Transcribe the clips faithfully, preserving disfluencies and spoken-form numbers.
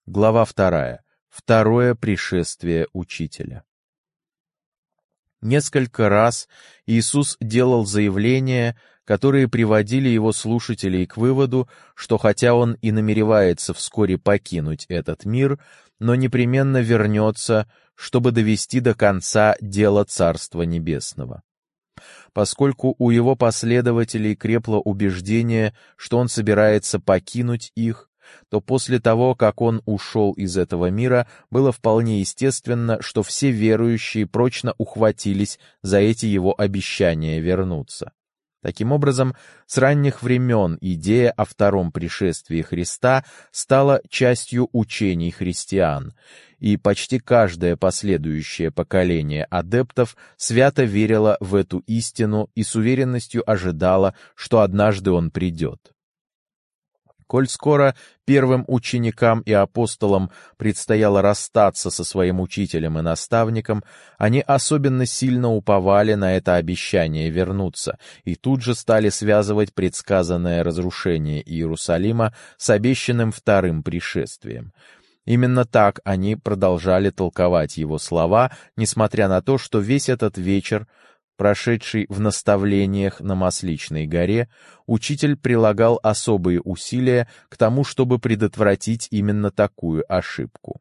Глава вторая. Второе пришествие Учителя. Несколько раз Иисус делал заявления, которые приводили его слушателей к выводу, что хотя он и намеревается вскоре покинуть этот мир, но непременно вернется, чтобы довести до конца дело Царства Небесного. Поскольку у его последователей крепло убеждение, что он собирается покинуть их, то после того, как он ушел из этого мира, было вполне естественно, что все верующие прочно ухватились за эти его обещания вернуться. Таким образом, с ранних времен идея о втором пришествии Христа стала частью учений христиан, и почти каждое последующее поколение адептов свято верило в эту истину и с уверенностью ожидало, что однажды он придет. Коль скоро первым ученикам и апостолам предстояло расстаться со своим учителем и наставником, они особенно сильно уповали на это обещание вернуться, и тут же стали связывать предсказанное разрушение Иерусалима с обещанным вторым пришествием. Именно так они продолжали толковать его слова, несмотря на то, что весь этот вечер, прошедший в наставлениях на Масличной горе, учитель прилагал особые усилия к тому, чтобы предотвратить именно такую ошибку.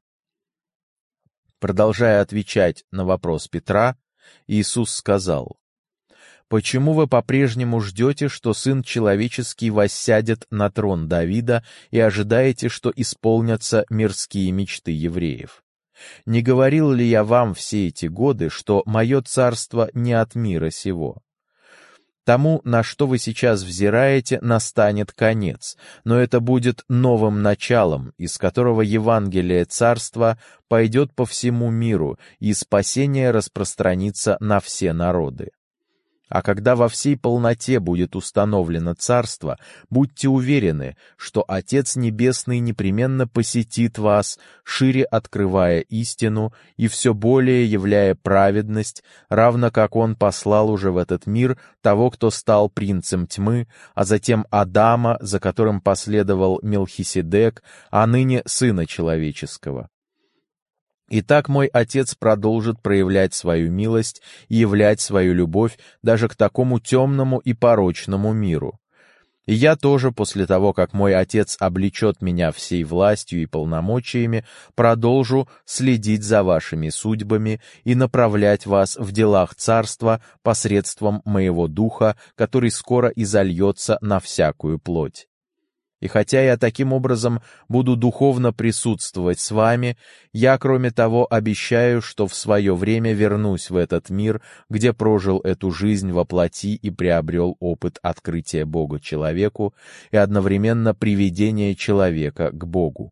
Продолжая отвечать на вопрос Петра, Иисус сказал: «Почему вы по-прежнему ждете, что Сын Человеческий воссядет на трон Давида и ожидаете, что исполнятся мирские мечты евреев? Не говорил ли я вам все эти годы, что мое царство не от мира сего? Тому, на что вы сейчас взираете, настанет конец, но это будет новым началом, из которого Евангелие царства пойдет по всему миру, и спасение распространится на все народы. А когда во всей полноте будет установлено царство, будьте уверены, что Отец Небесный непременно посетит вас, шире открывая истину и все более являя праведность, равно как Он послал уже в этот мир того, кто стал принцем тьмы, а затем Адама, за которым последовал Мелхиседек, а ныне Сына Человеческого. Итак, мой Отец продолжит проявлять свою милость и являть свою любовь даже к такому темному и порочному миру. И я тоже, после того, как мой Отец облечет меня всей властью и полномочиями, продолжу следить за вашими судьбами и направлять вас в делах Царства посредством моего Духа, который скоро изольется на всякую плоть. И хотя я таким образом буду духовно присутствовать с вами, я, кроме того, обещаю, что в свое время вернусь в этот мир, где прожил эту жизнь во плоти и приобрел опыт открытия Бога человеку и одновременно приведения человека к Богу.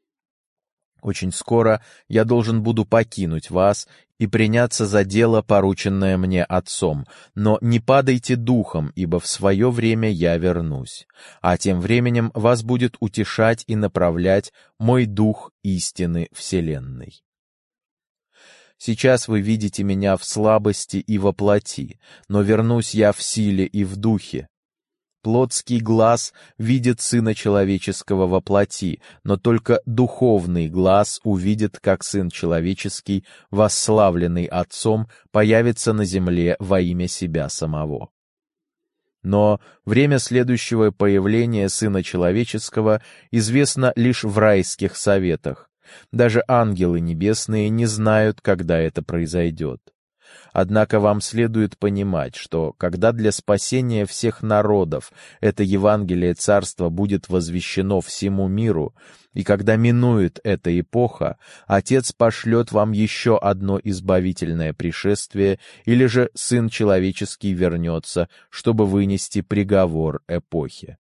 Очень скоро я должен буду покинуть вас и приняться за дело, порученное мне Отцом, но не падайте духом, ибо в свое время я вернусь, а тем временем вас будет утешать и направлять мой Дух истины вселенной. Сейчас вы видите меня в слабости и во плоти, но вернусь я в силе и в духе. Плотский глаз видит Сына Человеческого во плоти, но только духовный глаз увидит, как Сын Человеческий, восславленный Отцом, появится на земле во имя себя самого. Но время следующего появления Сына Человеческого известно лишь в райских советах. Даже ангелы небесные не знают, когда это произойдет. Однако вам следует понимать, что когда для спасения всех народов это Евангелие Царства будет возвещено всему миру, и когда минует эта эпоха, Отец пошлет вам еще одно избавительное пришествие, или же Сын Человеческий вернется, чтобы вынести приговор эпохи.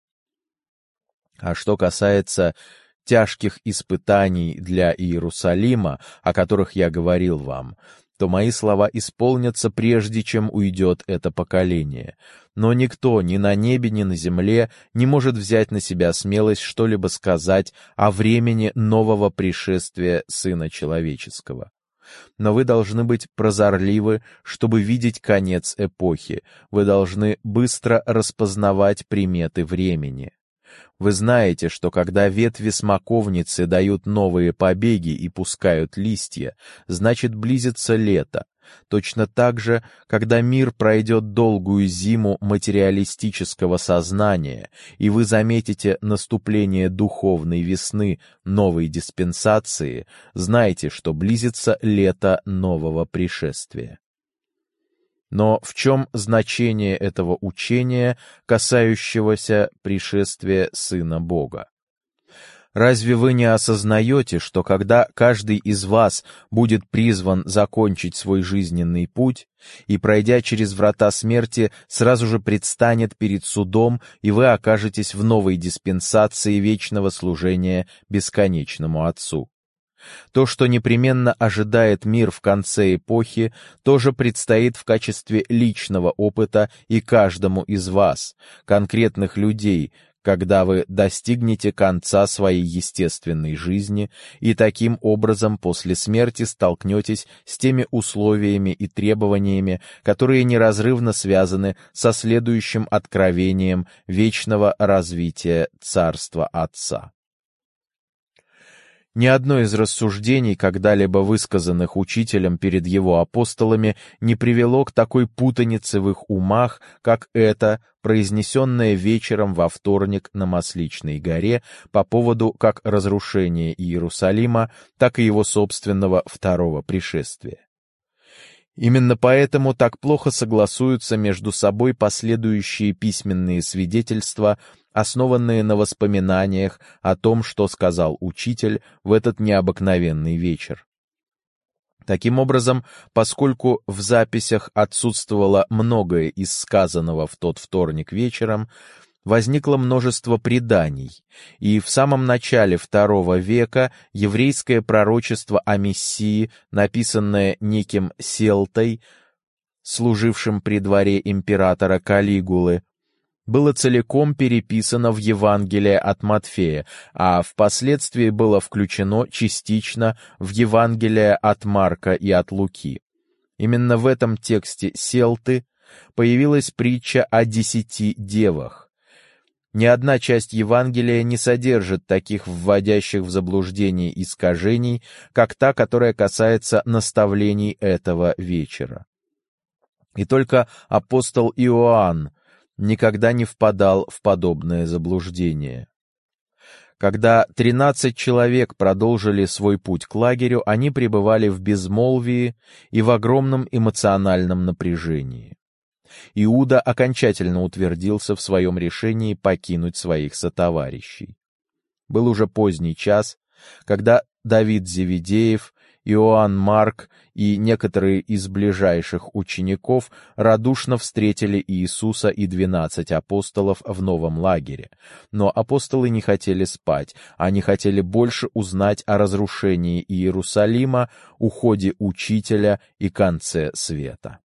А что касается тяжких испытаний для Иерусалима, о которых я говорил вам, то мои слова исполнятся прежде, чем уйдет это поколение. Но никто ни на небе, ни на земле не может взять на себя смелость что-либо сказать о времени нового пришествия Сына Человеческого. Но вы должны быть прозорливы, чтобы видеть конец эпохи. Вы должны быстро распознавать приметы времени. Вы знаете, что когда ветви смоковницы дают новые побеги и пускают листья, значит, близится лето. Точно так же, когда мир пройдет долгую зиму материалистического сознания, и вы заметите наступление духовной весны новой диспенсации, знайте, что близится лето нового пришествия. Но в чем значение этого учения, касающегося пришествия Сына Бога? Разве вы не осознаете, что когда каждый из вас будет призван закончить свой жизненный путь и, пройдя через врата смерти, сразу же предстанет перед судом, и вы окажетесь в новой диспенсации вечного служения бесконечному Отцу? То, что непременно ожидает мир в конце эпохи, тоже предстоит в качестве личного опыта и каждому из вас, конкретных людей, когда вы достигнете конца своей естественной жизни и таким образом после смерти столкнетесь с теми условиями и требованиями, которые неразрывно связаны со следующим откровением вечного развития Царства Отца. Ни одно из рассуждений, когда-либо высказанных учителем перед его апостолами, не привело к такой путанице в их умах, как это, произнесенное вечером во вторник на Масличной горе по поводу как разрушения Иерусалима, так и его собственного второго пришествия. Именно поэтому так плохо согласуются между собой последующие письменные свидетельства, основанные на воспоминаниях о том, что сказал учитель в этот необыкновенный вечер. Таким образом, поскольку в записях отсутствовало многое из сказанного в тот вторник вечером, возникло множество преданий, и в самом начале второго века еврейское пророчество о Мессии, написанное неким Селтой, служившим при дворе императора Калигулы, было целиком переписано в Евангелие от Матфея, а впоследствии было включено частично в Евангелие от Марка и от Луки. Именно в этом тексте Селты появилась притча о десяти девах. Ни одна часть Евангелия не содержит таких вводящих в заблуждение искажений, как та, которая касается наставлений этого вечера. И только апостол Иоанн никогда не впадал в подобное заблуждение. Когда тринадцать человек продолжили свой путь к лагерю, они пребывали в безмолвии и в огромном эмоциональном напряжении. Иуда окончательно утвердился в своем решении покинуть своих сотоварищей. Был уже поздний час, когда Давид Зеведеев, Иоанн Марк и некоторые из ближайших учеников радушно встретили Иисуса и двенадцать апостолов в новом лагере. Но апостолы не хотели спать, они хотели больше узнать о разрушении Иерусалима, уходе Учителя и конце света.